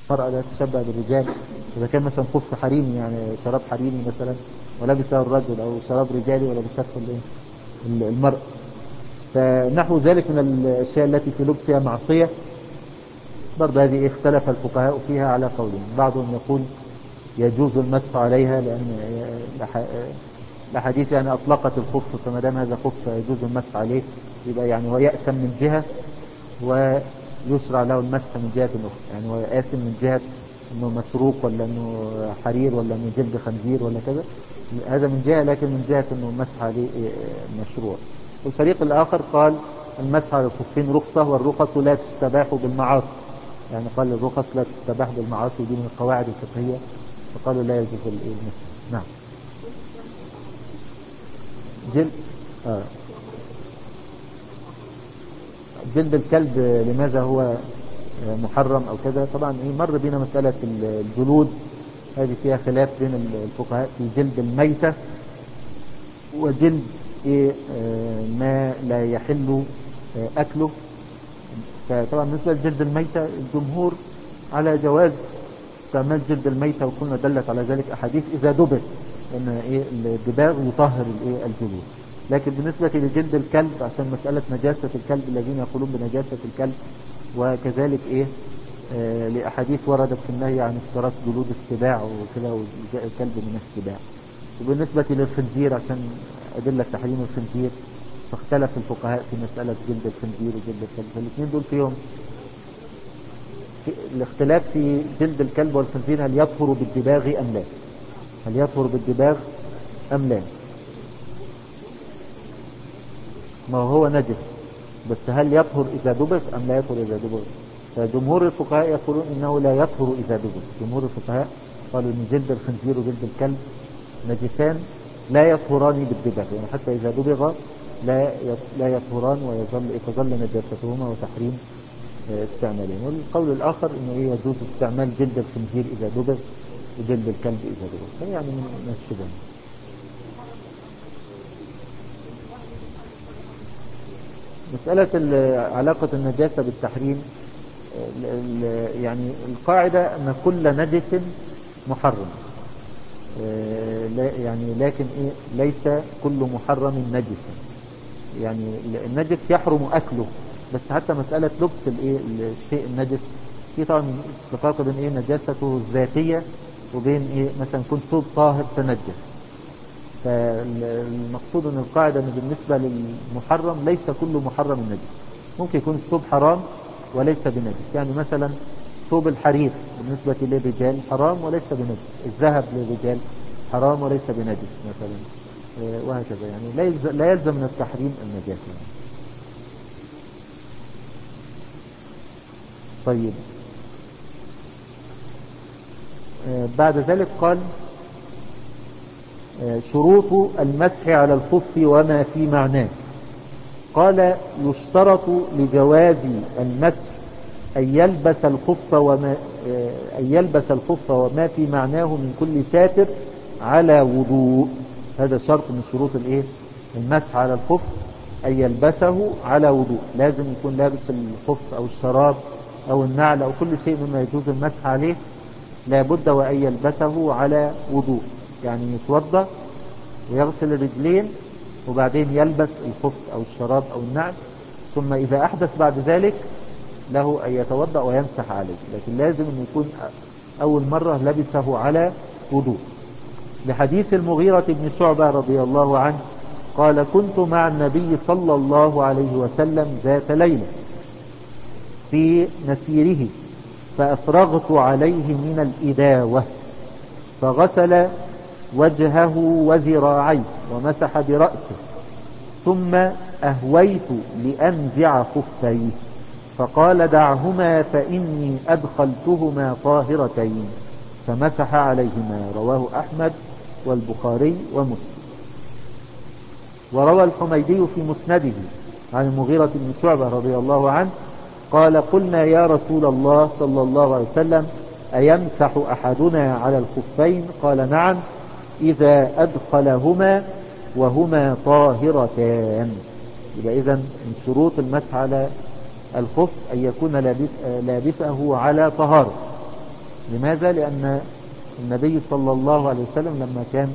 المرأة لا تشبه بالرجال. إذا كان مثلا خف حريمي يعني شراب حريمي مثلا ولبسه الرجل، أو شراب رجالي ولبسته المرأة. فنحو ذلك من الأشياء التي في لبسها معصية برضه هذه اختلف الفقهاء فيها على قولين. بعضهم يقول يجوز المسح عليها لأن الأحاديث يعني أطلقت الخف، فما دام هذا خف يجوز المسح عليه، يبقى يعني هو يأثم من جهة ويشرع له المسح من جهة أخرى. يعني هو آثم من جهة أنه مسروق ولا أنه حرير ولا أنه جلد خنزير ولا كذا، هذا من جهة، لكن من جهة أنه المسح عليه مشروع. والفريق الآخر قال المسح على الخفين رخصة، والرخص لا تستباح بالمعاصي. يعني قال الرخص لا تستباح بالمعاصي، دي من القواعد الفقهية، فقالوا لا يجوز المسح. نعم. جلد الكلب لماذا هو محرم أو كذا؟ طبعا مر بنا مسألة الجلود، هذه فيها خلاف بين الفقهاء في جلد الميتة وجلد ما لا يحل أكله. فطبعا بالنسبة لجلد الميتة الجمهور على جواز استعمال جلد الميتة، وكنا دلت على ذلك أحاديث إذا دبر أن الدباغ يطهر الجلود. لكن بالنسبة لجلد الكلب عشان مسألة نجاسة الكلب، الذين يقولون بنجاسة الكلب، وكذلك لأحاديث وردت في النهي عن افتراس جلود السباع وكذا، وجاء الكلب من السباع. وبالنسبة للخنزير عشان أدلة تحريم الخنزير، فاختلف الفقهاء في مسألة جلد الخنزير وجلد الكلب، فالاثنين دول فيهم الاختلاف في جلد الكلب والخنزير، هل يطهر بالدباغ أم لا؟ هل يطهر بالدباغ أم لا؟ ما هو نجس، بس هل يطهر إذا دبغ أم لا يطهر إذا دبغ؟ فجمهور الفقهاء يقولون إنه لا يطهر إذا دبغ. جمهور الفقهاء قالوا إن جلد الخنزير وجلد الكلب نجسان لا يطهران بالدبغ، يعني حتى إذا دبغ لا يطهران، ويظل نجاستهما وتحريم استعمالهم. والقول الآخر إنه يجوز استعمال جلد الخنزير إذا دبغ وجلد الكلب إذا دبغ، فيعني من الشبه. مسألة علاقة النجاسة بالتحريم، يعني القاعدة أن كل نجس محرم، يعني لكن ليس كل محرم نجسا. يعني النجس يحرم أكله، بس حتى مسألة لبس الشيء النجس في طبعا فرق بين نجاسته الذاتية وبين مثلا كنت ثوب طاهر تنجس. فالمقصود ان القاعدة ان بالنسبة للمحرم ليس كل محرم نجس. ممكن يكون الثوب حرام وليس بنجس، يعني مثلا ثوب الحرير بالنسبة للرجال حرام وليس بنجس، الذهب للرجال حرام وليس بنجس مثلا، وهكذا. يعني لا يلزم من التحريم النجاسة. طيب، بعد ذلك قال شروط المسح على الخف وما في معناه. قال يشترط لجواز المسح أن يلبس الخف وما في معناه من كل ساتر على وضوء. هذا شرط من شروط المسح على الخف، أن يلبسه على وضوء. لازم يكون لابس الخف أو الشراب أو النعل أو كل شيء مما يجوز المسح عليه، لابد وأن يلبسه على وضوء. يعني يتوضأ ويغسل الرجلين وبعدين يلبس الخف أو الشراب أو النعل، ثم إذا أحدث بعد ذلك له أن يتوضأ ويمسح عليه، لكن لازم أن يكون أول مرة لبسه على وضوء. لحديث المغيرة بن شعبة رضي الله عنه قال كنت مع النبي صلى الله عليه وسلم ذات ليلة في مسيره، فأفرغت عليه من الإداوة، فغسل وجهه وذراعيه ومسح برأسه، ثم أهويت لأنزع خفيه، فقال دعهما فإني أدخلتهما طاهرتين، فمسح عليهما. رواه أحمد والبخاري ومسلم. وروى الحميدي في مسنده عن المغيرة بن شعبة رضي الله عنه قال قلنا يا رسول الله صلى الله عليه وسلم أيمسح أحدنا على الخفين؟ قال نعم إذا أدخلهما وهما طاهرتان. يبقى إذن من شروط المسح على الخف أن يكون لابسه على طهارة، لماذا؟ لأن النبي صلى الله عليه وسلم لما كان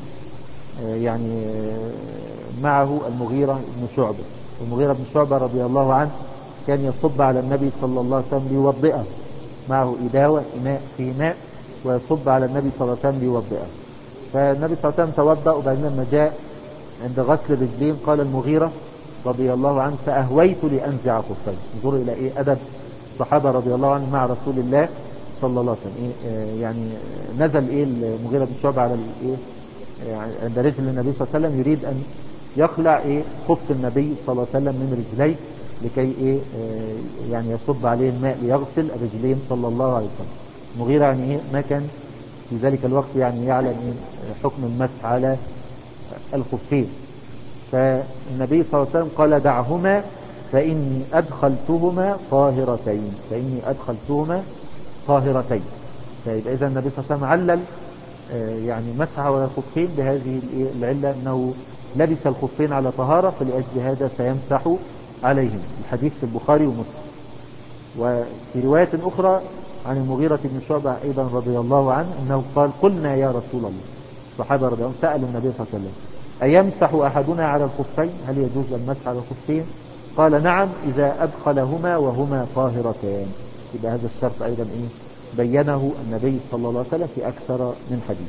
معه المغيرة بن شعبة، المغيرة بن شعبة رضي الله عنه كان يصب على النبي صلى الله عليه وسلم ليوضئه، معه إداوة إناء فيه ماء ويصب على النبي صلى الله عليه وسلم ليوضئه. فالنبي صلى الله عليه وسلم توضأ، وبعدين لما جاء عند غسل الرجلين قال المغيرة رضي الله عنه فأهويت لأنزع خفين. انظروا إلى إيه أدب الصحابة رضي الله عنهم مع رسول الله صلى الله عليه وسلم. نزل المغيرة بن شعبة على عند رجل النبي صلى الله عليه وسلم يريد أن يخلع خف النبي صلى الله عليه وسلم من رجليه لكي يصب عليه الماء ليغسل الرجلين صلى الله عليه وسلم. المغيرة ما كان في ذلك الوقت يعلم حكم المسح على الخفين. فالنبي صلى الله عليه وسلم قال دعهما فإني أدخلتهما طاهرتين، فإني أدخلتهما طاهرتين. فيبقى إذا النبي صلى الله عليه وسلم علل مسح على الخفين بهذه العلة أنه لبس الخفين على طهارة، فلأجل هذا سيمسح عليهم. الحديث في البخاري ومسلم. وفي رواية أخرى عن المغيرة بن شعبة أيضا رضي الله عنه أنه قال قلنا يا رسول الله، الصحابة رضي الله عنهم سألوا النبي صلى الله عليه وسلم أيمسح أحدنا على الخفين، هل يجوز المسح على الخفين؟ قال نعم إذا أدخلهما وهما طاهرتان. يبقى هذا الشرط أيضا بينه النبي صلى الله عليه وسلم في أكثر من حديث.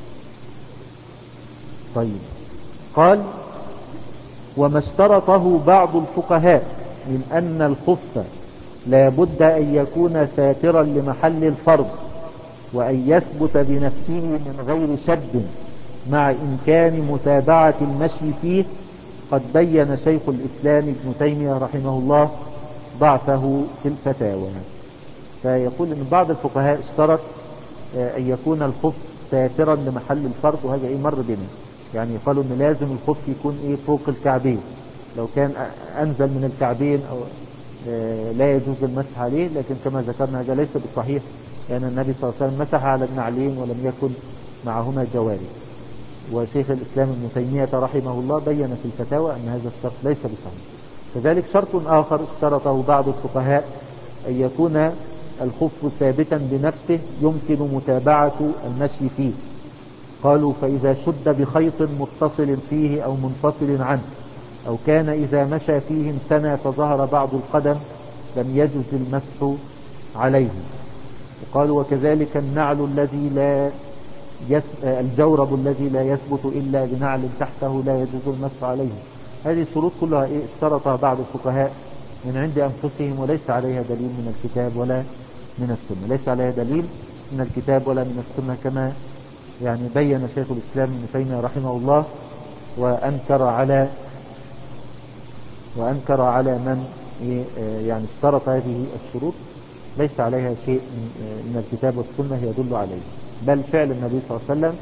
طيب، قال وما اشترطه بعض الفقهاء من أن الخف لا بد أن يكون ساترا لمحل الفرض وأن يثبت بنفسه من غير شد مع إمكان متابعة المشي فيه، قد بين شيخ الإسلام ابن تيمية رحمه الله ضعفه في الفتاوى. فيقول أن بعض الفقهاء اشترط أن يكون الخف ساترا لمحل الفرض، وهذا مر بنا. قالوا أن لازم الخف يكون فوق الكعبين، لو كان أنزل من الكعبين أو لا يجوز المسح عليه. لكن كما ذكرنا هذا ليس بصحيح، لأن النبي صلى الله عليه وسلم مسح على النعلين ولم يكن معهما جوارب. وشيخ الإسلام ابن تيمية رحمه الله بين في الفتاوى أن هذا الشرط ليس بصحيح. كذلك شرط آخر اشترطه بعض الفقهاء أن يكون الخف ثابتا بنفسه يمكن متابعة المشي فيه. قالوا فإذا شد بخيط متصل فيه أو منفصل عنه، أو كان إذا مشى فيه انثنى فظهر بعض القدم لم يجوز المسح عليه. وقالوا وكذلك النعل الذي لا الجورب الذي لا يثبت إلا بنعل تحته لا يجوز المسح عليه. هذه الشروط كلها اشترطها بعض الفقهاء من عند أنفسهم، وليس عليها دليل من الكتاب ولا من السنة. ليس عليها دليل من الكتاب ولا من السنة، كما بين شيخ الإسلام ابن تيمية رحمه الله، وأنكر على من اشترط هذه الشروط ليس عليها شيء من الكتاب والسنة يدل عليه، بل فعل النبي صلى الله عليه وسلم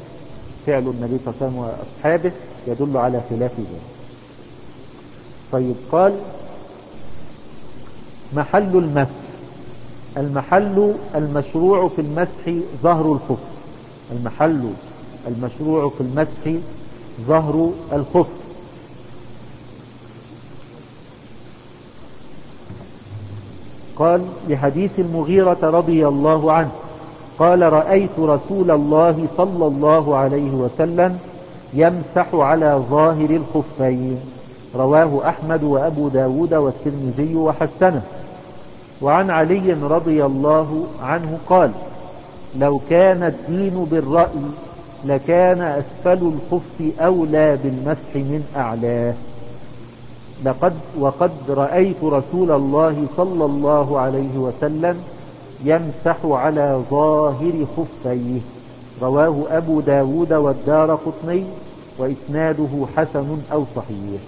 وأصحابه يدل على خلاف ذلك. طيب، قال محل المسح. المحل المشروع في المسح ظهر الخف. المحل المشروع في المسح ظهر الخف. قال لحديث المغيرة رضي الله عنه قال رأيت رسول الله صلى الله عليه وسلم يمسح على ظاهر الخفين، رواه أحمد وأبو داود والترمذي وحسنه. وعن علي رضي الله عنه قال لو كان الدين بالرأي لكان أسفل الخف أولى بالمسح من أعلاه. وقد رأيت رسول الله صلى الله عليه وسلم يمسح على ظاهر خفيه، رواه أبو داود والدارقطني وإسناده حسن أو صحيح.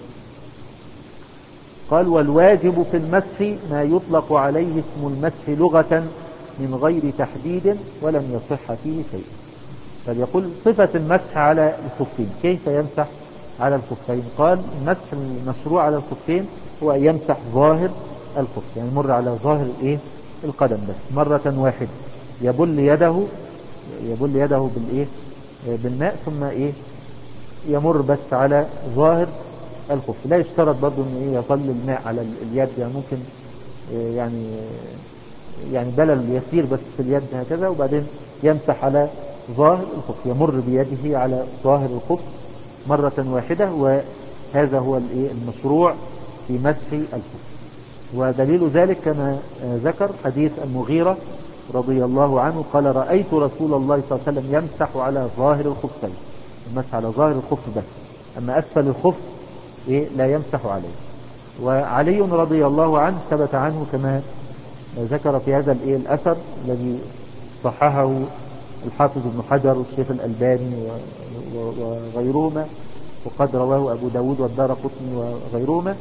قال والواجب في المسح ما يطلق عليه اسم المسح لغة من غير تحديد ولم يصح فيه شيء. فليقول صفة المسح على الخفين، كيف يمسح على الخفين؟ قال المسح المشروع على الخفين هو أن يمسح ظاهر الخف، يمر على ظاهر القدم بس مرة واحدة، يبل يده بالماء، ثم يمر بس على ظاهر الخف. لا يشترط برضو ان يظل الماء على اليد، ممكن يعني بلل يسير بس في اليد هكذا، وبعدين يمسح على ظاهر الخف، يمر بيده على ظاهر الخف مرة واحدة، وهذا هو المشروع في مسح الخف. ودليل ذلك كما ذكر حديث المغيرة رضي الله عنه قال رأيت رسول الله صلى الله عليه وسلم يمسح على ظاهر الخفين، يمسح على ظاهر الخف بس، أما أسفل الخف لا يمسح عليه. وعلي رضي الله عنه ثبت عنه كما ذكر في هذا الأثر الذي صححه الحافظ ابن حجر والشيخ الألباني وغيرهما، وقد رواه أبو داود والدارقطني وغيرهما،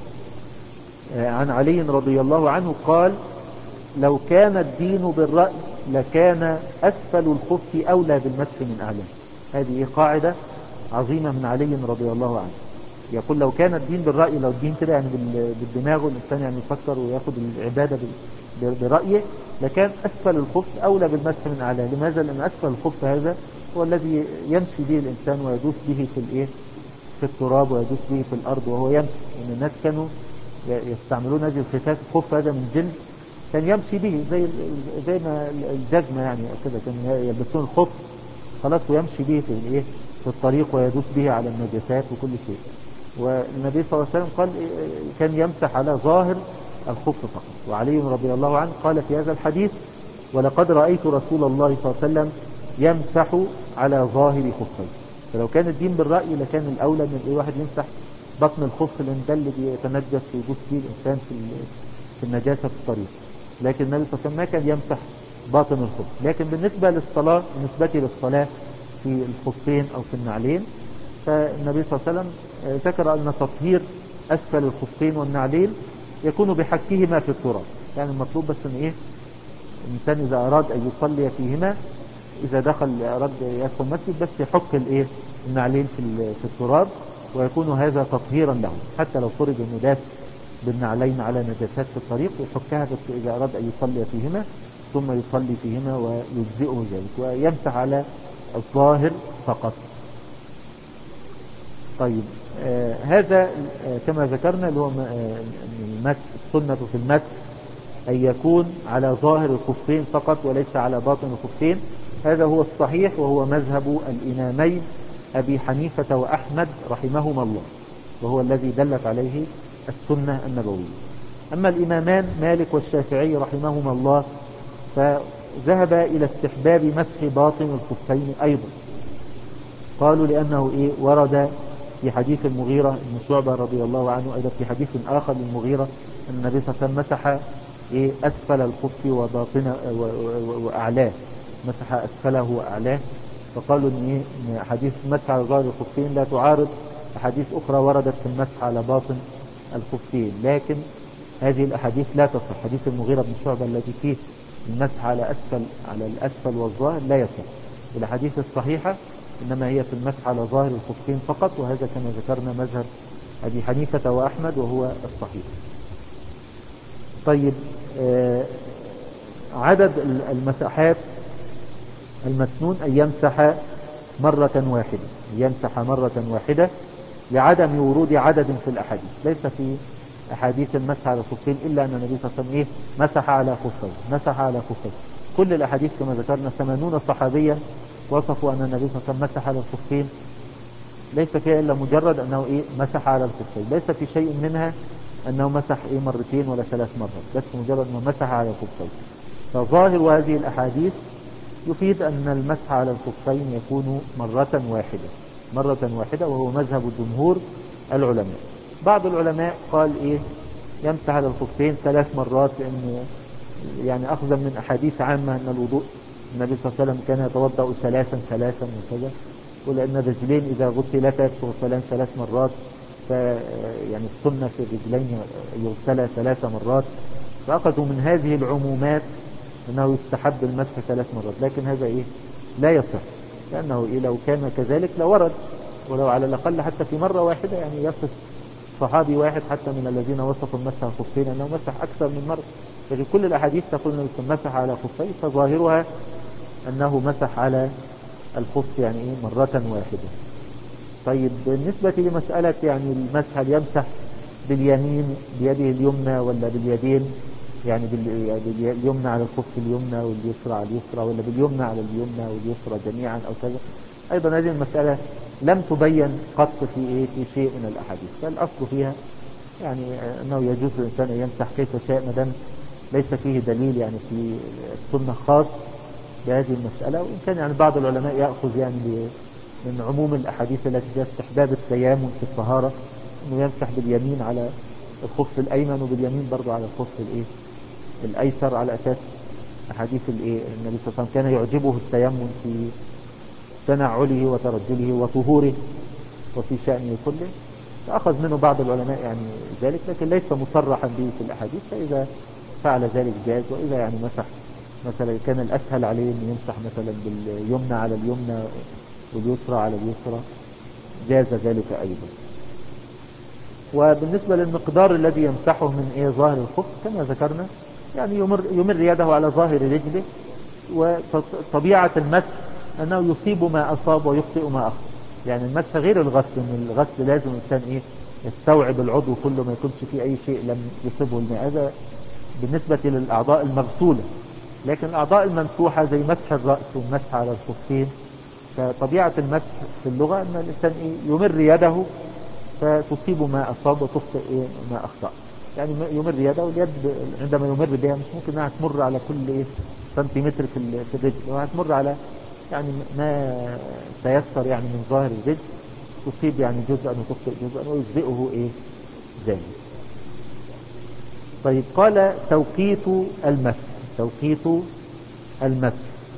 عن علي رضي الله عنه قال لو كان الدين بالرأي لكان أسفل الخف أولى بالمسح من أعلاه. هذه قاعدة عظيمة من علي رضي الله عنه، يقول لو كان الدين بالرأي، لو الدين كده يعني بالدماغ والإنسان يعني يفكر ويأخذ العبادة برأيه، لكان أسفل الخف أولى بالمسح من أعلاه. لماذا؟ لأن أسفل الخف هذا هو الذي يمشي به الإنسان ويدوس به في التراب ويدوس به في الأرض وهو يمشي. إن الناس كانوا يستعملون هذه الخفاف، الخف هذا من جلد كان يمشي به زي ما الجزمة يعني كده، كان يلبسون الخف خلاص ويمشي به في الطريق ويدوس به على النجاسات وكل شيء. والنبي صلى الله عليه وسلم قال كان يمسح على ظاهر الخف فقط. وعلي رضي الله عنه قال في هذا الحديث ولقد رأيت رسول الله صلى الله عليه وسلم يمسح على ظاهر خفيه. فلو كان الدين بالرأي لكان الأولى من واحد يمسح بطن الخف، لأن ده اللي بيتنجس ويدوس فيه الإنسان في النجاسة في الطريق. لكن النبي صلى الله عليه وسلم ما كان يمسح باطن الخف. لكن بالنسبة للصلاة في الخفين أو في النعلين، فالنبي صلى الله عليه وسلم ذكر أن تطهير أسفل الخفين والنعلين يكون بحكهما في التراب. يعني المطلوب بس أن الإنسان إذا أراد أن يصلي فيهما، إذا أراد يدخل المسجد بس يحك النعلين في التراب، ويكون هذا تطهيرا له، حتى لو فرض أنه داس بالنعلين على نجاسات في الطريق يحكها بس إذا أراد أن يصلي فيهما، ثم يصلي فيهما ويجزئه ذلك، ويمسح على الظاهر فقط. طيب هذا كما ذكرنا اللي هو السنة في المسح أن يكون على ظاهر الخفين فقط وليس على باطن الخفين. هذا هو الصحيح وهو مذهب الإمامين أبي حنيفة وأحمد رحمهما الله، وهو الذي دلت عليه السنة النبوية. أما الإمامان مالك والشافعي رحمهما الله فذهب إلى استحباب مسح باطن الخفين أيضا. قالوا لأنه ورد في حديث المغيرة بن شعبة رضي الله عنه، أيضا في حديث آخر للمغيرة أن النبي صلى الله عليه وسلم مسح أسفل الخف وباطنه وأعلاه، مسح أسفله وأعلاه. فقالوا أن حديث مسح على ظاهر الخفين لا تعارض أحاديث أخرى وردت في المسح على باطن الخفين، لكن هذه الأحاديث لا تصح. حديث المغيرة بن شعبة الذي فيه المسح على الأسفل والظاهر لا يصح. الأحاديث الصحيحة إنما هي في المسح على ظاهر الخفين فقط، وهذا كما ذكرنا مذهب أبي حنيفة وأحمد وهو الصحيح. طيب عدد المساحات المسنون أن يمسح مرة واحدة، يمسح مرة واحدة لعدم ورود عدد في الأحاديث. ليس في أحاديث المسح على الخفين إلا أن النبي صلى الله عليه وسلم مسح على خفين، مسح على خفين. كل الأحاديث كما ذكرنا 80 صحابيا وصفوا أن النبي صلى الله عليه وسلم مسح على الخفين، ليس فيها إلا مجرد أنه مسح على الخفين، ليس في شيء منها أنه مسح مرتين ولا 3 مرات، بس مجرد أنه مسح على الخفين. فظاهر هذه الأحاديث يفيد أن المسح على الخفين يكون مرة واحدة، مرة واحدة، وهو مذهب جمهور العلماء. بعض العلماء قال يمسح على الخفين 3 مرات، لأن يعني أخذا من أحاديث عامة أن الوضوء النبي صلى الله عليه وسلم كان يتوضأ ثلاثا وكذا، ولأن الرجلين إذا غسلتا تغسلان 3 مرات، يعني السنة في الرجلين يغسلا 3 مرات، فأخذوا من هذه العمومات أنه يستحب المسح 3 مرات. لكن هذا لا يصح، لأنه لو كان كذلك لورد، ولو على الأقل حتى في مرة واحدة، يعني يصف صحابي واحد حتى من الذين وصفوا المسح على الخفين أنه مسح أكثر من مرة. لكن كل الأحاديث تقول أنه مسح على خفين، فظاهرها أنه مسح على الخف يعني مرة واحدة. طيب بالنسبة لمسألة يعني المسح يمسح باليمين بيده اليمنى ولا باليدين، يعني باليمنى على الخف اليمنى واليسرى على اليسرى، ولا باليمنى على اليمنى واليسرى جميعا أو كذا. أيضا هذه المسألة لم تبين قط في شيء من الأحاديث، فالأصل فيها يعني أنه يجوز الإنسان أن يمسح كيف شاء ما دام ليس فيه دليل يعني في السنة خاص بهذه المسألة. وإن كان يعني بعض العلماء يأخذ يعني من عموم الأحاديث التي فيها استحباب التيامن في الطهارة أنه يمسح باليمين على الخف الأيمن وباليمين برضو على الخف الأيسر، على أساس أحاديث النبي صلى الله عليه وسلم كان يعجبه التيمن في تنعله وترجله وطهوره وفي شأنه كله، فأخذ منه بعض العلماء يعني ذلك، لكن ليس مصرحا به في الأحاديث. فإذا فعل ذلك جاز، وإذا يعني مسح مثلا كان الأسهل عليه أن يمسح مثلا باليمنى على اليمنى واليسرى على اليسرى جاز ذلك أيضا. وبالنسبة للمقدار الذي يمسحه من ظاهر الخف كما ذكرنا، يعني يمر يده على ظاهر رجله، وطبيعة المسح أنه يصيب ما أصاب ويخطئ ما أخطأ. يعني المسح غير الغسل، من الغسل لازم الإنسان يستوعب العضو كله، ما يكونش فيه أي شيء لم يصيبه الماء. هذا بالنسبة للأعضاء المغسولة. لكن الأعضاء الممسوحة زي مسح الرأس والمسح على الخفين، فطبيعة المسح في اللغة أن الإنسان يمر يده فتصيب ما أصاب وتخطئ ما أخطأ. يعني يمر يده، واليد عندما يمر بها مش ممكن أنها تمر على كل سنتيمتر في الرجل، وهتمر على يعني ما تيسر يعني من ظاهر الرجل، تصيب يعني جزءا وتخطئ جزءا ويجزئه ذلك. طيب، قال توقيت المسح. توقيت المسح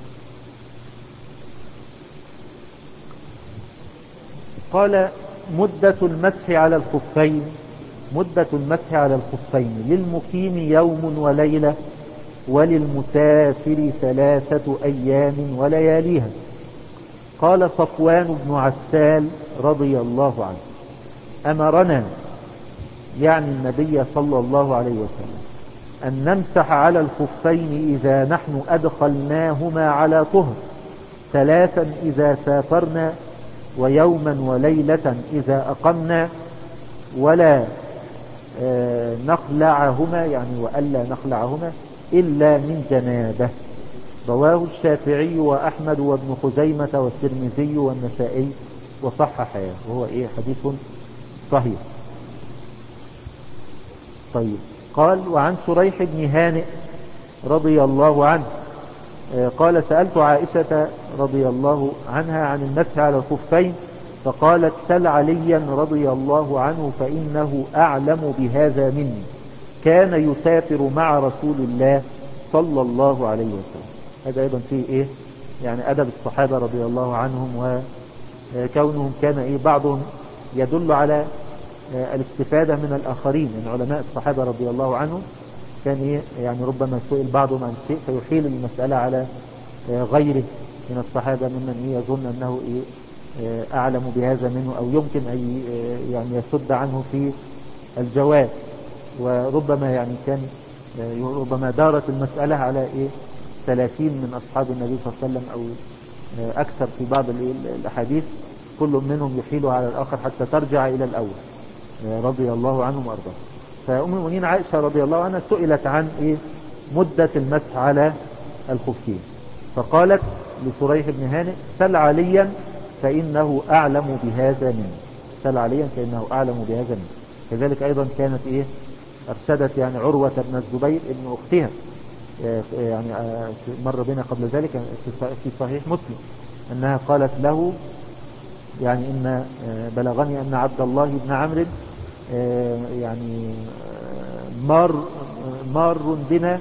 قال مدة المسح على الخفين. مدة المسح على الخفين للمقيم يوم وليلة، وللمسافر 3 أيام ولياليها. قال صفوان بن عسال رضي الله عنه: أمرنا، يعني النبي صلى الله عليه وسلم، أن نمسح على الخفين إذا نحن أدخلناهما على طهر، 3 إذا سافرنا، ويوما وليلة إذا أقمنا، ولا نخلعهما، يعني وألا نخلعهما إلا من جنابه. رواه الشافعي وأحمد وابن خزيمة والترمذي والنسائي وصححه، وهو حديث صحيح. طيب، قال: وعن شريح بن هانئ رضي الله عنه قال: سألت عائشة رضي الله عنها عن المسح على الخفين، فقالت: سل عليا رضي الله عنه فإنه أعلم بهذا مني، كان يسافر مع رسول الله صلى الله عليه وسلم. هذا أيضا فيه يعني أدب الصحابة رضي الله عنهم، وكونهم كان بعضهم يدل على الاستفادة من الآخرين. يعني علماء الصحابة رضي الله عنهم كان يعني ربما سئل بعضهم عن شيء فيحيل المسألة على غيره من الصحابة ممن يظن أنه أعلم بهذا منه، أو يمكن أن يعني يسد عنه في الجواب. وربما يعني كان ربما دارت المسألة على 30 من أصحاب النبي صلى الله عليه وسلم أو أكثر في بعض الأحاديث، كل منهم يحيل على الآخر حتى ترجع إلى الأول رضي الله عنهم وأرضاهم. فأم المؤمنين عائشة رضي الله عنها سئلت عن مدة المسح على الخفين، فقالت لشريح بن هانئ: سل عليا فإنه أعلم بهذا مني. سل عليا فإنه أعلم بهذا مني. كذلك أيضا كانت أرشدت يعني عروة بن الزبير ابن أختها، يعني مر بنا قبل ذلك في صحيح مسلم أنها قالت له: يعني إن بلغني أن عبد الله بن عمرو يعني مار بنا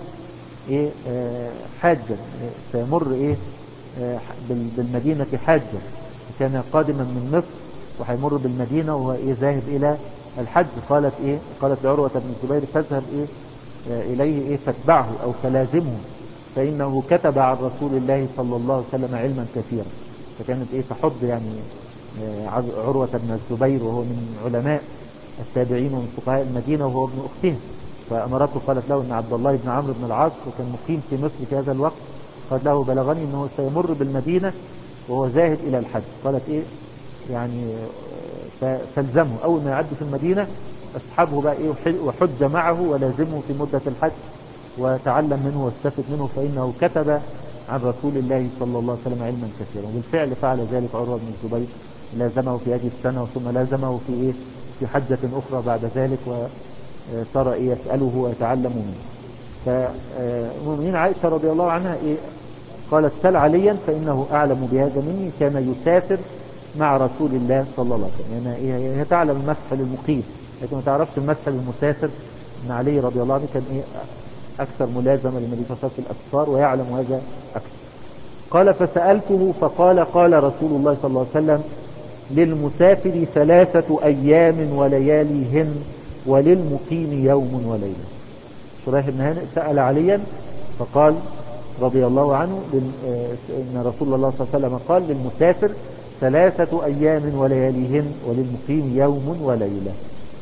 حاجا، سيمر بالمدينة حاجا، كان قادما من مصر وهيمر بالمدينة وهو ذاهب إلى الحج. قالت لعروة بن الزبير: فاذهب إليه فاتبعه أو فلازمه، فإنه كتب عن رسول الله صلى الله عليه وسلم علما كثيرا. فكانت تحض يعني عروة بن الزبير، وهو من علماء التابعين ومن فقهاء المدينة، وهو ابن أختها. فأمرته قالت له أن عبد الله بن عمرو بن العاص، وكان مقيم في مصر في هذا الوقت، قالت له: بلغني أنه سيمر بالمدينة وهو ذاهب إلى الحج. قالت يعني فالزمه، أول ما يعد في المدينة أصحابه بقى وحج معه ولازمه في مدة الحج وتعلم منه واستفد منه، فإنه كتب عن رسول الله صلى الله عليه وسلم علما كثيرا. وبالفعل فعل ذلك عروة بن الزبير، لازمه في هذه السنة ثم لازمه في حجة أخرى بعد ذلك، وصار يسأله ويتعلم منه. فالمؤمنين عائشة رضي الله عنها قالت سل عليا فإنه أعلم بهذا مني، كان يسافر مع رسول الله صلى الله عليه وسلم. يعني هي تعلم المسح للمقيم لكن ما تعرفش المسح للمسافر. ان علي رضي الله عنه كان أكثر ملازمة للنبي صلى الله عليه وسلم في الأسفار ويعلم هذا أكثر. قال فسألته فقال قال رسول الله صلى الله عليه وسلم للمسافر 3 أيام ولياليهن وللمقيم يوم وليلة. شريح بن هانئ سأل عليا فقال رضي الله عنه إن رسول الله صلى الله عليه وسلم قال للمسافر 3 أيام ولياليهن وللمقيم يوم وليلة.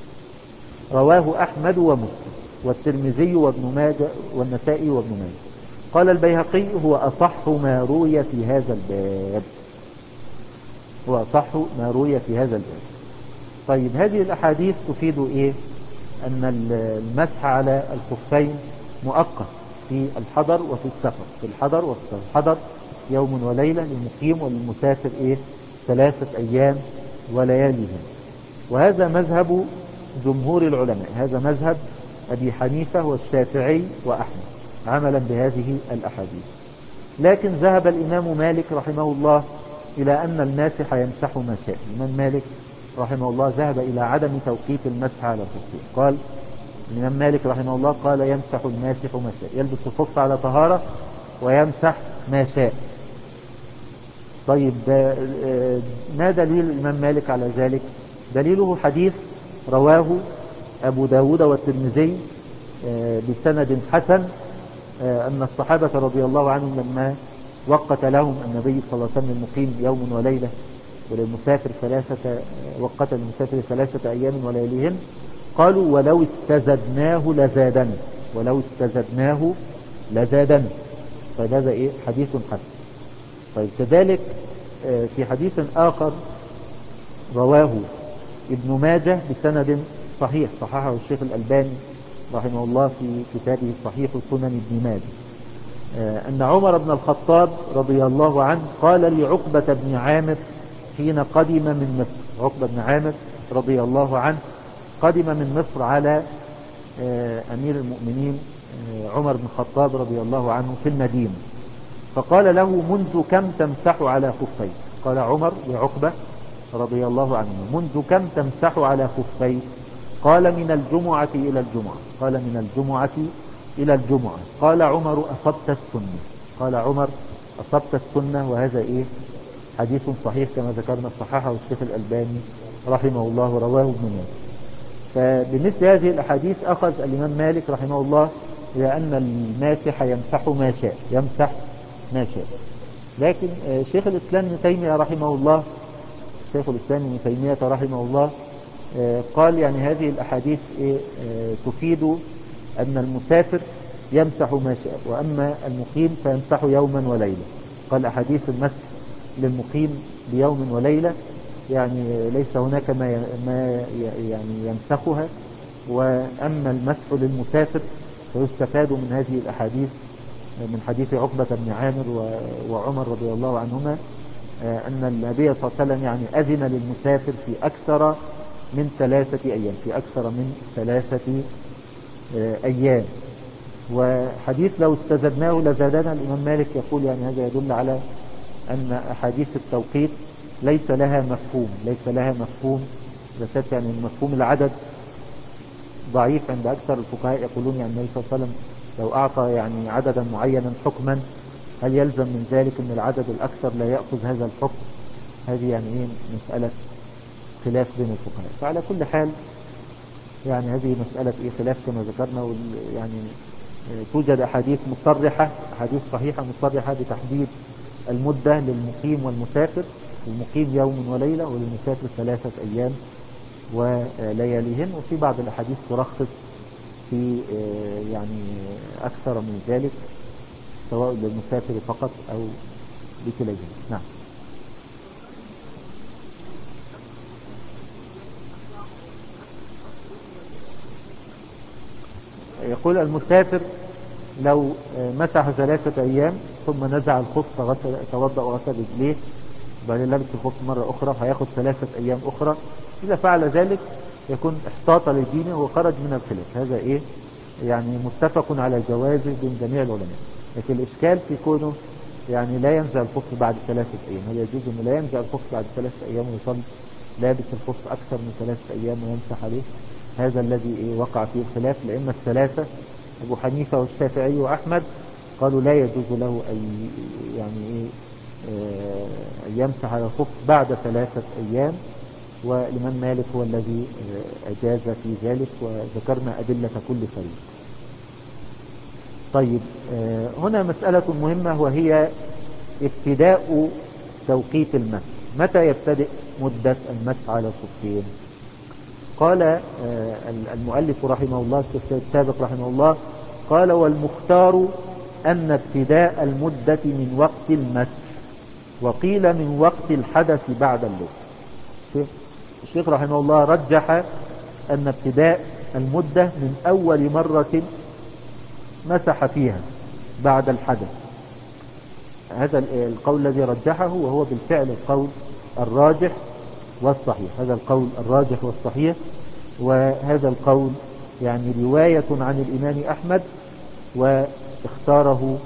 رواه أحمد ومسلم والترمذي وابن ماجه والنسائي وابن ماجه. قال البيهقي هو أصح ما روي في هذا الباب. هو أصح ما روي في هذا الباب. طيب هذه الأحاديث تفيد أن المسح على الخفين مؤقت في الحضر وفي السفر. في الحضر وفي الحضر يوم وليلة للمقيم، وللمسافر 3 أيام ولياليهم. وهذا مذهب جمهور العلماء، هذا مذهب أبي حنيفة والشافعي وأحمد عملا بهذه الأحاديث. لكن ذهب الإمام مالك رحمه الله إلى أن الماسح يمسح ما شاء. الإمام مالك رحمه الله ذهب إلى عدم توقيت المسح على الخفين. قال الإمام مالك رحمه الله قال يمسح الماسح ما شاء، يلبس الخف على طهارة ويمسح ما شاء. طيب ما دليل الإمام مالك على ذلك؟ دليله حديث رواه أبو داود والترمذي بسند حسن أن الصحابة رضي الله عنهم لما وقت لهم النبي صلى الله عليه وسلم المقيم يوم وليلة وللمسافر وقت المسافر 3 أيام ولياليهن، قالوا ولو استزدناه لزادنا، ولو استزدناه لزادنا. طيب هذا حديث حسن. طيب كذلك في حديث آخر رواه ابن ماجه بسند صحيح صححه الشيخ الألباني رحمه الله في كتابه صحيح سنن ابن ماجه، أن عمر بن الخطاب رضي الله عنه قال لعقبة بن عامر حين قدم من مصر. عقبة بن عامر رضي الله عنه قدم من مصر على أمير المؤمنين عمر بن الخطاب رضي الله عنه في المدينة، فقال له منذ كم تمسح على خفيك؟ قال عمر لعقبة رضي الله عنه منذ كم تمسح على خفيك؟ قال من الجمعة إلى الجمعة. قال من الجمعة إلى الجمعة. قال عمر أصبت السنة. قال عمر أصبت السنة. وهذا حديث صحيح كما ذكرنا صححه الشيخ الألباني رحمه الله ورواه ابن ماجه. فبمثل هذه الأحاديث أخذ الإمام مالك رحمه الله إلى أن الماسح يمسح ما شاء، يمسح ما شاء. لكن شيخ الإسلام ابن تيمية رحمه الله، شيخ الإسلام ابن تيمية رحمه الله قال يعني هذه الأحاديث تفيد أن المسافر يمسح ما شاء، وأما المقيم فيمسح يوما وليلة. قال أحاديث المسح للمقيم بيوم وليلة يعني ليس هناك ما يعني ينسخها، وأما المسح للمسافر فيستفاد من هذه الأحاديث من حديث عقبة بن عامر وعمر رضي الله عنهما أن النبي صلى الله عليه وسلم يعني أذن للمسافر في أكثر من 3 أيام، في أكثر من 3 أيام. وحديث لو استزدناه لزادنا، الإمام مالك يقول يعني هذا يدل على أن أحاديث التوقيت ليس لها مفهوم، ليس لها مفهوم بسات، يعني مفهوم العدد ضعيف عند أكثر الفقهاء. يقولون يعني النبي صلى الله عليه وسلم لو أعطى يعني عددا معينا حكما هل يلزم من ذلك أن العدد الأكثر لا يأخذ هذا الحكم؟ هذه يعني مسألة خلاف بين الفقهاء. فعلى كل حال يعني هذه مسألة خلاف كما ذكرنا، يعني توجد أحاديث مصرحة، أحاديث صحيحة مصرحة بتحديد المدة للمقيم والمسافر. المقيم يوم وليلة وللمسافر 3 أيام ولياليهن. وفي بعض الأحاديث ترخص في يعني أكثر من ذلك سواء للمسافر فقط أو بكليهما. نعم. يقول المسافر لو مسح 3 أيام ثم نزع الخف فغسل توضأ وغسل رجليه وبعدين لبس الخف مرة أخرى هياخد 3 أيام أخرى. إذا فعل ذلك يكون احتاط لدينه وخرج من الخلاف. هذا إيه يعني متفق على جوازه بين جميع العلماء. لكن الإشكال في كونه يعني لا ينزع الخف بعد 3 أيام. هل يجوز أنه لا ينزع الخف بعد 3 أيام ويصلي لابس الخف أكثر من 3 أيام ويمسح عليه؟ هذا الذي إيه وقع فيه الخلاف. لأن الثلاثة أبو حنيفة والشافعي وأحمد قالوا لا يجوز له أن يعني إيه يمسح على الخف بعد 3 أيام. والإمام مالك هو الذي أجاز في ذلك وذكرنا أدلة كل فريق. طيب هنا مسألة مهمة وهي ابتداء توقيت المسح. متى يبتدئ مدة المسح على الخفين؟ قال المؤلف رحمه الله السابق رحمه الله قال والمختار أن ابتداء المدة من وقت المسح وقيل من وقت الحدث بعد اللبس. الشيخ رحمه الله رجح أن ابتداء المدة من أول مرة مسح فيها بعد الحدث. هذا القول الذي رجحه وهو بالفعل القول الراجح والصحيح. هذا القول الراجح والصحيح. وهذا القول يعني رواية عن الإمام أحمد واختاره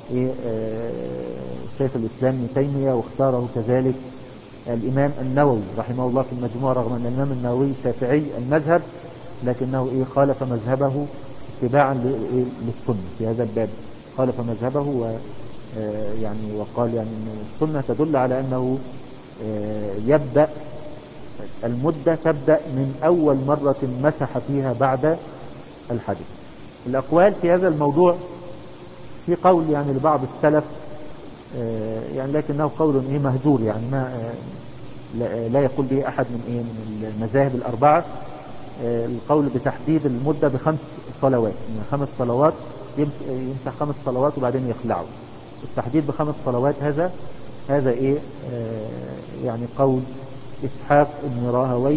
شيخ الإسلام ابن تيمية واختاره كذلك الإمام النووي رحمه الله في المجموع، رغم أن الإمام النووي شافعي المذهب لكنه خالف مذهبه اتباعا للسنة في هذا الباب. خالف مذهبه يعني وقال يعني أن السنة تدل على أنه يبدأ المدة تبدأ من أول مرة مسح فيها بعد الحدث. الأقوال في هذا الموضوع في قول يعني لبعض السلف يعني لكنه قول مهجور يعني ما لا يقول به أحد من المذاهب الأربعة. القول بتحديد المدة ب5 صلوات، يعني 5 صلوات يمسح 5 صلوات وبعدين يخلعه. التحديد ب5 صلوات هذا يعني قول إسحاق بن راهويه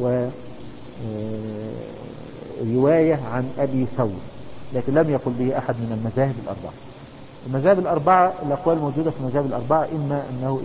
ورواية عن أبي ثور، لكن لم يقل به أحد من المذاهب الأربعة. المذاهب الأربعة الأقوال الموجودة في المذاهب الأربعة إما أنه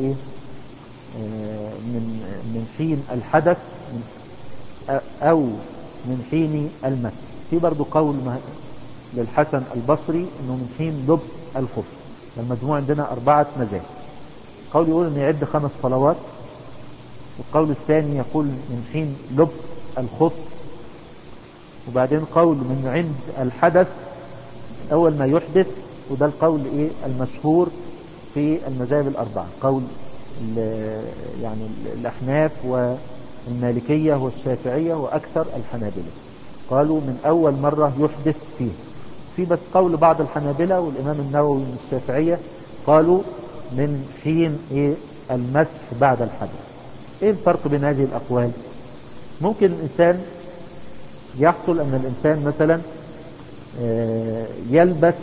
من حين الحدث أو من حين المسح. في برضو قول للحسن البصري أنه من حين لبس الخف. المجموع عندنا 4 مذاهب. قول يقول أن يعد 5 صلوات، والقول الثاني يقول من حين لبس الخف، وبعدين قول من عند الحدث أول ما يحدث، وده القول المشهور في المذاهب الأربعة، قول يعني الأحناف والمالكية والشافعية وأكثر الحنابلة قالوا من أول مرة يحدث فيه. في بس قول بعض الحنابلة والإمام النووي من الشافعية قالوا من حين المسح بعد الحدث. ايه الفرق بين هذه الأقوال؟ ممكن الإنسان يحصل أن الإنسان مثلا يلبس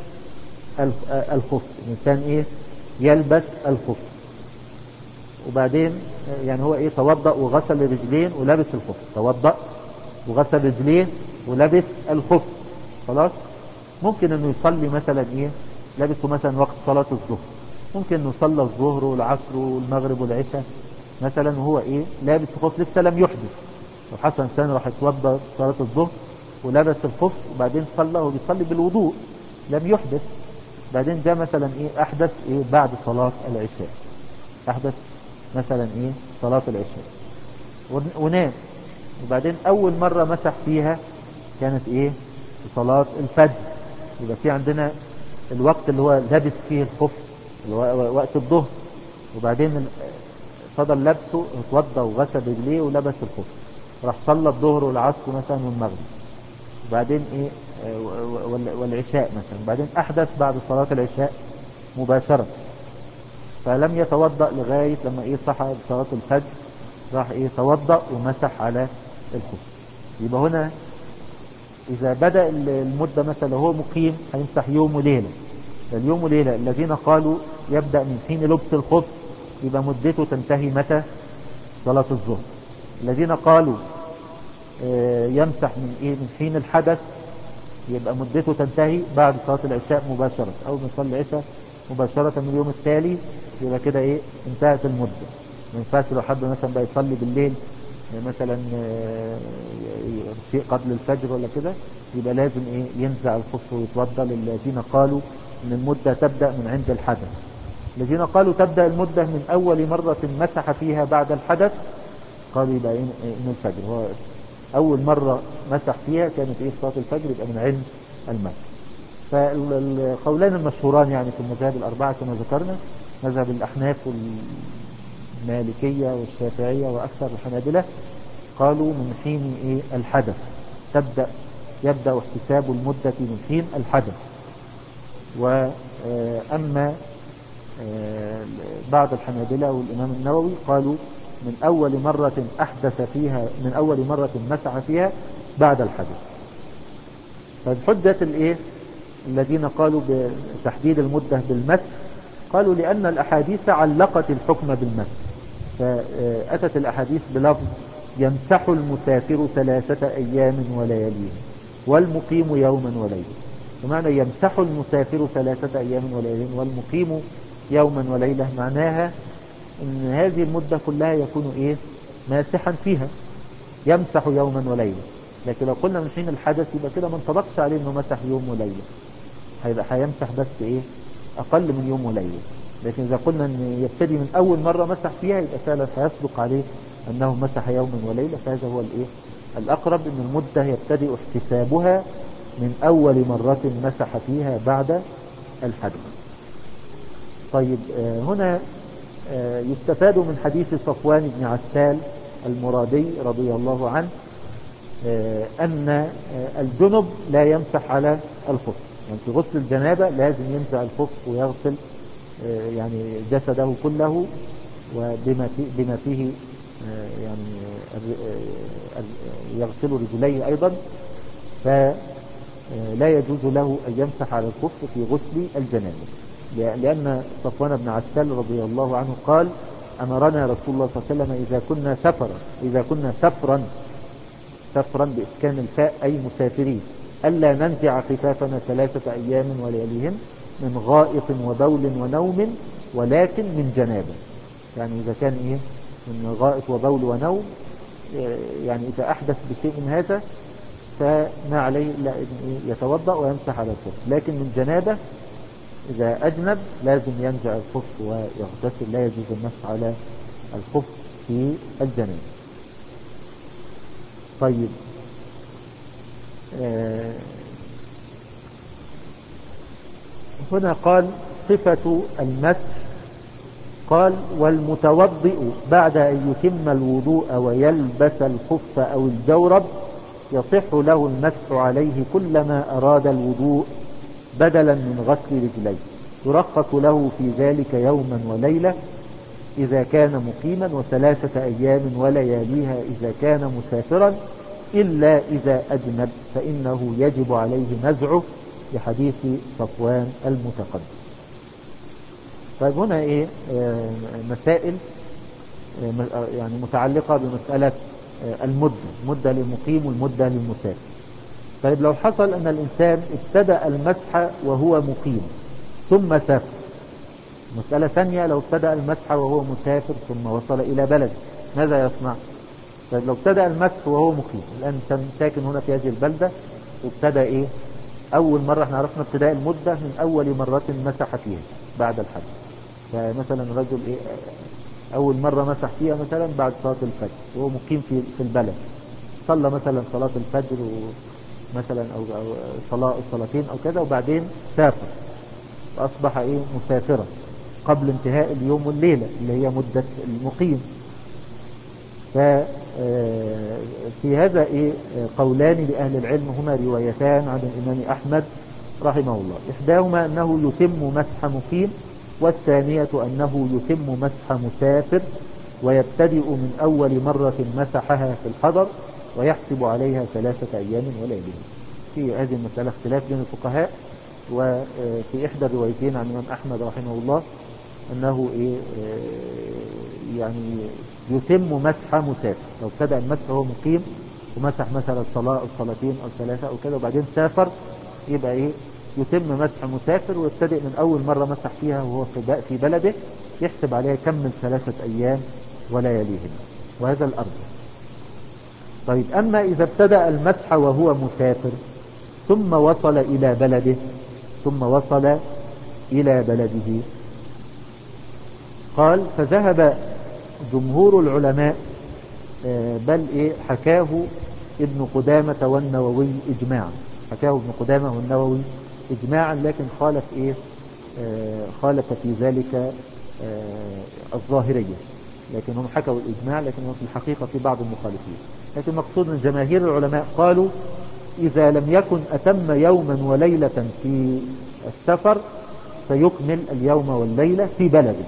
الخف. الإنسان يلبس الخف وبعدين يعني هو توضأ وغسل رجلين ولبس الخف، توضأ وغسل رجلين ولبس الخف خلاص. ممكن انه يصلي مثلا لبسه مثلا وقت صلاة الظهر، ممكن انه صلى الظهر والعصر والمغرب والعشاء مثلا وهو لابس الخف لسه لم يحدث. لو حصل انسان راح يتوضأ صلاة الظهر ولبس الخف وبعدين صلى وبيصلي بالوضوء لم يحدث، بعدين جاء مثلا احدث بعد صلاة العشاء، احدث مثلا صلاة العشاء ونام، وبعدين اول مرة مسح فيها كانت في صلاة الفجر. يبقى في عندنا الوقت اللي هو لابس فيه الخف اللي هو وقت الظهر، وبعدين فضل لبسه اتوضى وغسل رجليه ولبس الخف، راح صلى الظهر والعصر مثلا والمغرب، وبعدين والعشاء مثلا، وبعدين احدث بعد صلاة العشاء مباشرة، فلم يتوضأ لغاية لما صحى بصلاة الفجر، راح توضأ ومسح على الخف. يبقى هنا إذا بدأ المدة مثلا هو مقيم هيمسح يوم وليلة. اليوم وليلة الذين قالوا يبدأ من حين لبس الخف يبقى مدته تنتهي متى؟ صلاة الظهر. الذين قالوا يمسح من حين الحدث يبقى مدته تنتهي بعد صلاة العشاء مباشرة. أول ما يصلي العشاء مباشرة من اليوم التالي يبقى كده إيه انتهت المدة. ما ينفعش لو حد مثلا بقى يصلي بالليل مثلا شيء قبل الفجر ولا كده، يبقى لازم إيه ينزع الخف ويتوضأ. للذين قالوا إن المدة تبدأ من عند الحدث. الذين قالوا تبدأ المدة من أول مرة مسح فيها بعد الحدث، قالوا يبقى إيه من الفجر. هو أول مرة مسح فيها كانت إيه صلاة الفجر، يبقى من عند المسح. فالقولان المشهوران يعني في المذاهب الأربعة كما ذكرنا، مذهب الأحناف والمالكية والشافعية وأكثر الحنابلة، قالوا من حين إيه الحدث يبدأ احتساب المدة من حين الحدث. وأما بعض الحنابلة والإمام النووي قالوا من أول مرة أحدث فيها، من أول مرة مسح فيها بعد الحدث. فالحجة الإيه الذين قالوا بتحديد المدة بالمسح، قالوا لأن الأحاديث علقت الحكم بالمسح، فأتت الأحاديث بلفظ يمسح المسافر 3 أيام ولياليهم والمقيم يوما وليلة. بمعنى يمسح المسافر 3 أيام ولياليهم والمقيم يوما وليلة، معناها ان هذه المدة كلها يكون ايه ماسحا فيها، يمسح يوما وليلة. لكن لو قلنا من حين الحدث يبقى كده ما انطبقش عليه انه مسح يوم وليلة، هيبقى هيمسح بس ايه اقل من يوم وليلة. لكن اذا قلنا ان يبتدي من اول مرة مسح فيها يبقى فعلا هيصدق عليه انه مسح يوما وليلة. فهذا هو الايه الاقرب، ان المدة يبتدئ احتسابها من اول مرة مسح فيها بعد الحدث. طيب هنا يستفاد من حديث صفوان بن عسال المرادي رضي الله عنه أن الجنب لا يمسح على الخف. يعني في غسل الجنابة لازم ينزع الخف ويغسل يعني جسده كله، وبما فيه يعني يغسل رجليه أيضا، فلا يجوز له أن يمسح على الخف في غسل الجنابة. لأن صفوان بن عسال رضي الله عنه قال أمرنا رسول الله صلى الله عليه وسلم إذا كنا سفرا بإسكان الفاء أي مسافرين، ألا ننزع خفافنا 3 أيام ولياليهن من غائط وبول ونوم ولكن من جنابة. يعني إذا كان إيه من غائط وبول ونوم، يعني إذا أحدث بشيء من هذا فما عليه إلا أن يتوضأ ويمسح على الخف. لكن من جنابة إذا أجنب لازم ينزع الخف ويغتسل، لا يجوز المسح على الخف في الجنابة. طيب هنا قال صفة المسح، قال والمتوضئ بعد أن يتم الوضوء ويلبس الخف أو الجورب يصح له المسح عليه كلما أراد الوضوء بدلا من غسل رجليه، يرخص له في ذلك يوما وليلة إذا كان مقيما، و3 أيام ولياليها إذا كان مسافرا، إلا إذا أجنب فإنه يجب عليه نزعه لحديث صفوان المتقدم. طيب هنا إيه مسائل يعني متعلقة بمسألة المدة للمقيم والمدة للمسافر. طيب لو حصل أن الإنسان ابتدأ المسح وهو مقيم ثم سافر، مسألة ثانية لو ابتدأ المسح وهو مسافر ثم وصل إلى بلد، ماذا يصنع؟ طيب لو ابتدأ المسح وهو مقيم، الآن ساكن هنا في هذه البلدة، وابتدأ إيه أول مرة، احنا عرفنا ابتداء المدة من أول مرة مسح فيها بعد الحج. فمثلا رجل إيه أول مرة مسح فيها مثلا بعد صلاة الفجر وهو مقيم في البلد، صلى مثلا صلاة الفجر مثلا أو الصلاتين أو كذا، وبعدين سافر وأصبح إيه مسافرا قبل انتهاء اليوم والليلة اللي هي مدة المقيم. ففي هذا إيه قولان لأهل العلم، هما روايتان عن الإمام أحمد رحمه الله، إحداهما أنه يتم مسح مقيم، والثانية أنه يتم مسح مسافر ويبتدئ من أول مرة مسحها في الحضر ويحسب عليها 3 أيام ولياليها. في هذه المسألة اختلاف بين الفقهاء، وفي إحدى الروايتين عن الإمام أحمد رحمه الله أنه إيه يعني يتم مسح مسافر، لو ابتدأ المسح وهو مقيم ومسح مثلا صلاة أو صلاتين أو 3 أو كذا وبعدين سافر يبقى ايه يتم مسح مسافر ويبتدئ من اول مرة مسح فيها وهو في بلده، يحسب عليها يكمل 3 ايام ولياليهن، وهذا الارجح. طيب اما اذا ابتدأ المسح وهو مسافر ثم وصل الى بلده، قال فذهب جمهور العلماء، بل ايه حكاه ابن قدامة والنووي اجماعا، لكن خالف ايه خالف في ذلك الظاهرية، لكن هم حكوا الإجماع، لكن هم في الحقيقة في بعض المخالفين. لكن مقصود أن جماهير العلماء قالوا إذا لم يكن أتم يوما وليلة في السفر فيكمل اليوم والليلة في بلده.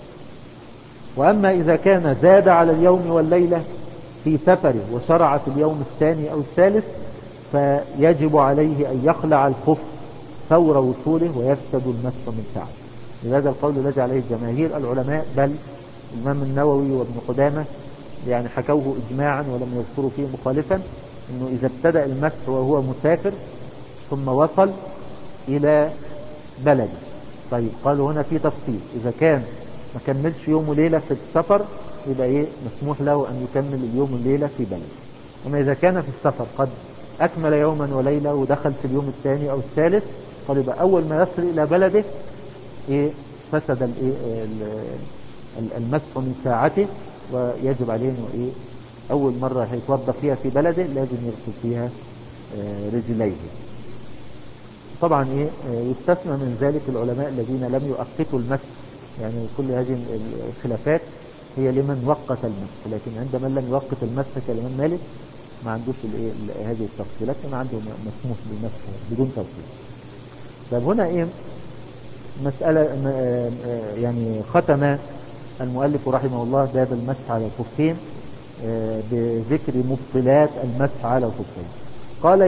وأما إذا كان زاد على اليوم والليلة في سفره وشرع في اليوم الثاني أو الثالث فيجب عليه أن يخلع الخف فور وصوله ويفسد المسح من ساعته. لهذا القول الذي عليه جماهير العلماء، بل الإمام النووي وابن قدامة يعني حكوه إجماعا ولم يذكروا فيه مخالفا، أنه إذا ابتدأ المسح وهو مسافر ثم وصل إلى بلده. طيب قالوا هنا في تفصيل، إذا كان ما كملش يوم وليلة في السفر يبقى إيه مسموح له أن يكمل اليوم والليلة في بلده. أما إذا كان في السفر قد أكمل يوما وليلة ودخل في اليوم الثاني أو الثالث، قال يبقى أول ما يصل إلى بلده إيه فسد المسح من ساعته، ويجب عليه انه ايه اول مرة هيتوضى فيها في بلده لازم يغسل فيها رجليه. طبعا ايه يستثنى من ذلك العلماء الذين لم يؤقتوا المسح، يعني كل هذه الخلافات هي لمن وقت المسح، لكن عند من لم يوقت المسح كالإمام مالك ما عندوش هذه التفصيلات، كما عنده مسموح بالمسح بدون تفصيل. طب هنا ايه مسألة يعني ختم المؤلف رحمه الله باب المسح على الخفين بذكر مبطلات المسح على الخفين. قال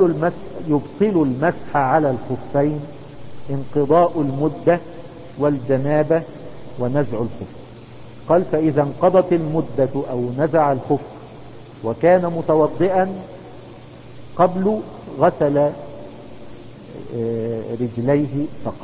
يبطل المسح على الخفين انقضاء المدة والجنابة ونزع الخف. قال فإذا انقضت المدة أو نزع الخف وكان متوضئا قبل غسل رجليه فقط.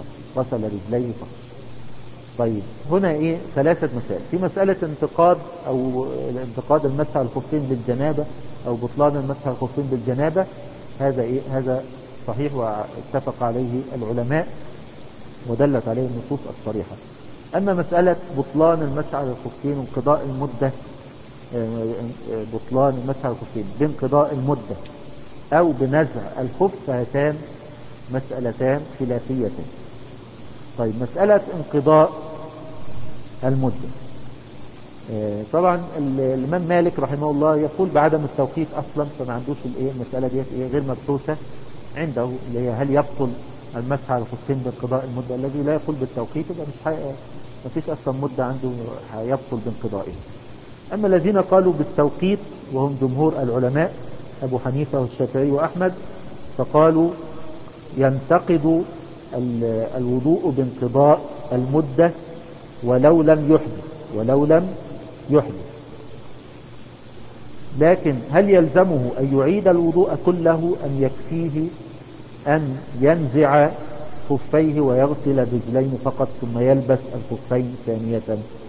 طيب هنا ايه 3 مسائل. في مسألة انتقاد المسح على الخفين بالجنابة او بطلان المسح على الخفين بالجنابة، هذا صحيح واتفق عليه العلماء ودلت عليه النصوص الصريحة. اما مسألة بطلان المسح على الخفين انقضاء المدة، بطلان المسح على الخفين بانقضاء المدة او بنزع الخف، فهاتان مسألتان خلافيتان. طيب مسألة انقضاء المدة، طبعا الإمام مالك رحمه الله يقول بعدم التوقيت أصلا، فما عندوش المسألة دي غير مبحوثة عنده، اللي هي هل يبطل المسح على الخفين بانقضاء المدة. الذي لا يقول بالتوقيت يبقى ما فيش أصلا مدة عنده يبطل بانقضائه. أما الذين قالوا بالتوقيت وهم جمهور العلماء أبو حنيفة والشافعي وأحمد، فقالوا ينتقض الوضوء بانقضاء المدة ولو لم يحدث. لكن هل يلزمه أن يعيد الوضوء كله أم يكفيه أن ينزع خفيه ويغسل الرجلين فقط ثم يلبس الخفين ثانية؟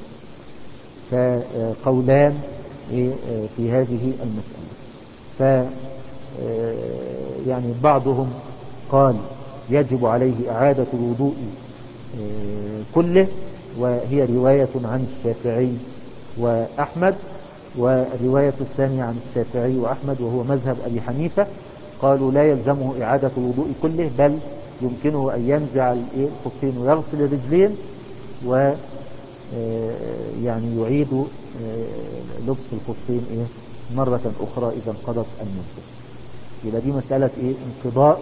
فقولان في هذه المسألة. يعني بعضهم قال يجب عليه إعادة الوضوء كله، وهي رواية عن الشافعي وأحمد، ورواية الثانية عن الشافعي وأحمد وهو مذهب أبي حنيفة، قالوا لا يلزمه إعادة الوضوء كله، بل يمكنه أن ينزع الخفين ويغسل الرجلين و يعني يعيد لبس الخفين مرة أخرى إذا انقضت المدة. يبقى دي مسألة انقضاء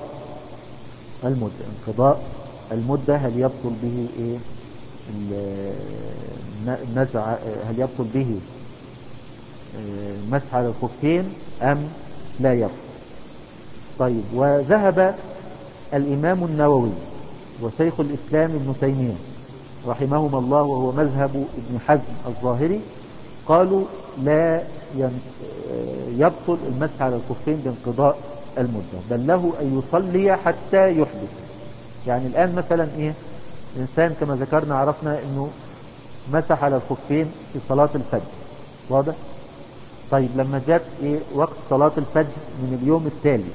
المدة هل يبطل به النزع، هل يبطل به مسح على الخفين أم لا يبطل؟ طيب وذهب الإمام النووي وشيخ الإسلام ابن تيمية رحمهما الله وهو مذهب ابن حزم الظاهري، قالوا لا يبطل المسح على الخفين بانقضاء المدة، بل له أن يصلي حتى يحدث. يعني الآن مثلا إيه، إنسان كما ذكرنا عرفنا أنه مسح على الخفين في صلاة الفجر، واضح؟ طيب لما جاءت إيه وقت صلاة الفجر من اليوم التالي،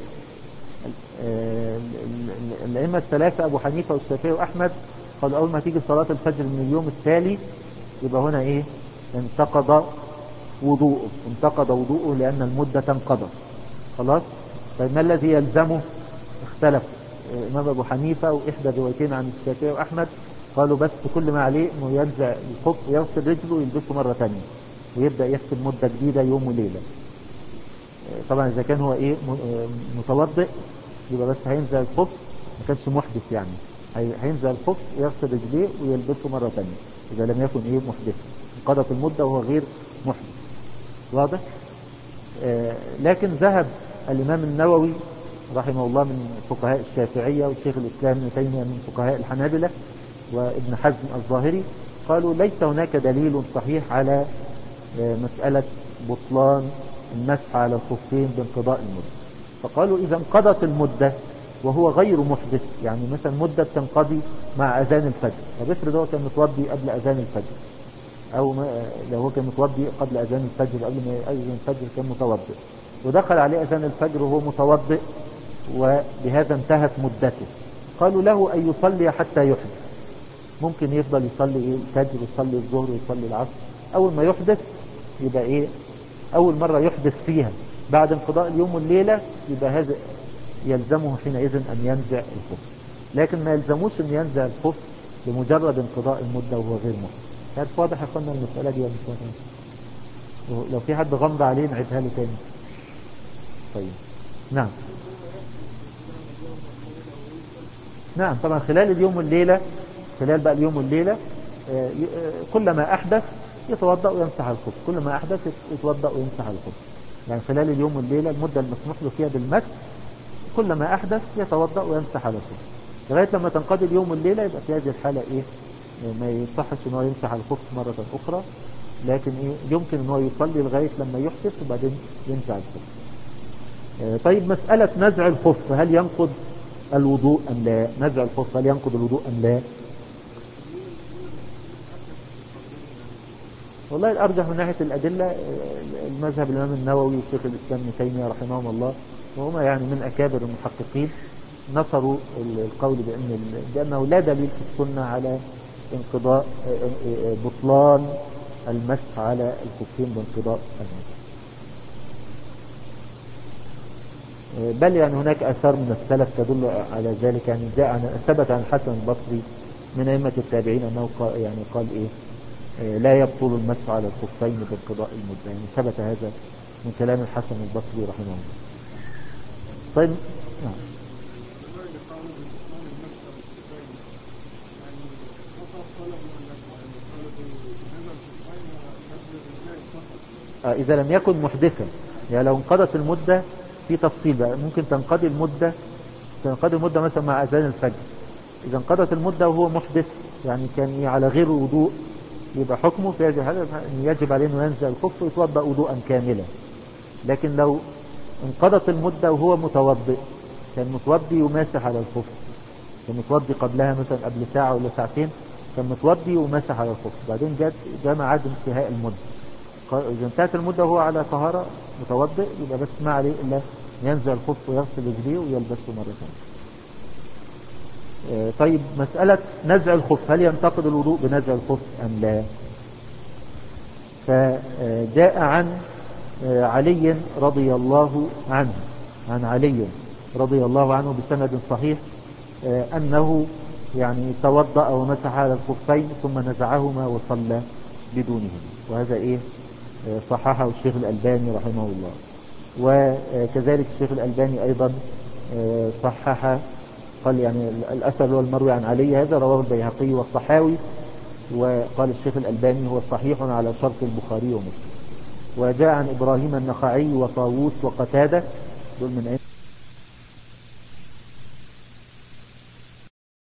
الأئمة الثلاثة أبو حنيفة والشافعي وأحمد قالوا أول ما تيجي صلاة الفجر من اليوم التالي يبقى هنا إيه، انتقض وضوءه لأن المدة انقضت خلاص. طيب ما الذي يلزمه؟ اختلف إمام أبو حنيفة وإحدى الروايتين عن الشافعي وأحمد قالوا بس كل ما عليه إنه ينزع الخف ويغسل رجله ويلبسه مرة ثانية ويبدأ يحسب مدة جديدة يوم وليلة. طبعا إذا كان هو إيه متوضئ يبقى بس هينزع الخف، ما كانش محدث يعني هينزع الخف ويغسل رجليه ويلبسه مرة ثانية إذا لم يكن إيه محدث، انقضت المدة وهو غير محدث، واضح؟ لكن ذهب الإمام النووي رحمه الله من فقهاء الشافعية والشيخ الإسلام ابن تيمية من فقهاء الحنابلة وابن حزم الظاهري قالوا ليس هناك دليل صحيح على مسألة بطلان المسح على الخفين بانقضاء المدة. فقالوا إذا انقضت المدة وهو غير محدث، يعني مثلا مدة تنقضي مع أذان الفجر، طب افرض هو كان متوضي قبل أذان الفجر، أو لو هو كان متوضي قبل أذان الفجر، قبل ما يأذن الفجر كان متوضئ ودخل عليه أذان الفجر وهو متوضئ وبهذا انتهت مدته، قالوا له أن يصلي حتى يحدث. ممكن يفضل يصلي إيه الفجر ويصلي الظهر ويصلي العصر، أول ما يحدث يبقى إيه أول مرة يحدث فيها بعد انقضاء اليوم والليلة يبقى هذا يلزمه حينئذ أن ينزع الخف، لكن ما يلزموش أن ينزع الخف بمجرد انقضاء المدة وهو غير محدث. كانت واضح يا اخوانا المسألة دي ولا مش واضحة؟ لو في حد غمض عليه نعيدها له تاني. طيب نعم نعم طبعا خلال اليوم والليلة، خلال بقى اليوم والليلة كلما أحدث يتوضأ ويمسح الخف، كلما أحدث يتوضأ ويمسح الخف، يعني خلال اليوم والليلة المدة المسموح له فيها بالمسح كلما أحدث يتوضأ ويمسح على الخف لغاية لما تنقضي اليوم والليلة. يبقى في هذه الحالة إيه ما يصحش إن هو يمسح على الخف مرة أخرى، لكن إيه يمكن إن هو يصلي لغاية لما يحدث وبعدين ينزع الخف. طيب مسألة نزع الخف هل ينقض الوضوء أم لا؟ نزع الخف هل ينقض الوضوء أم لا؟ والله الأرجح من ناحية الأدلة المذهب الإمام النووي وشيخ الإسلام ابن تيمية رحمهم الله، وهما يعني من أكابر المحققين، نصروا القول بأنه لا دليل في السنة على انقضاء بطلان المسح على الخفين بانقضاء المسح، بل يعني هناك آثار من السلف تدل على ذلك. يعني ثبت عن الحسن البصري من أئمة التابعين أنه قال إيه لا يبطل المسح على الخفين بانقضاء المدة، يعني ثبت هذا من كلام الحسن البصري رحمه الله. طيب نعم. إذا لم يكن محدثا، يعني لو انقضت المدة في تفصيل بقى، ممكن تنقضي المدة مثلا مع أذان الفجر، إذا انقضت المدة وهو محدث يعني كان على غير وضوء يبقى حكمه في هذه الحالة أن يجب عليه أنه ينزع الخف ويتوضأ وضوءا كاملا. لكن لو انقضت المدة وهو متوضئ، كان متوضي وماسح على الخف، كان متوضي قبلها مثلا قبل ساعة ولا ساعتين، كان متوضي وماسح على الخف، بعدين جاء ميعاد انتهاء المدة، إذا انتهت المدة وهو على طهارة متوضئ يبقى بس ما عليه إلا ينزع الخف ويغسل رجليه ويلبسه مرة ثانية. طيب مسألة نزع الخف هل ينتقد الوضوء بنزع الخف أم لا؟ فجاء عن علي رضي الله عنه، عن علي رضي الله عنه بسند صحيح أنه يعني توضأ ومسح على الخفين ثم نزعهما وصلى بدونهما، وهذا إيه صححه الشيخ الألباني رحمه الله. وكذلك الشيخ الألباني أيضا صحح، قال يعني الأثر هو المروي عن علي هذا رواه البيهقي والطحاوي، وقال الشيخ الألباني هو صحيح على شرط البخاري ومسلم. وجاء عن إبراهيم النخعي وطاووس وقتادة دول من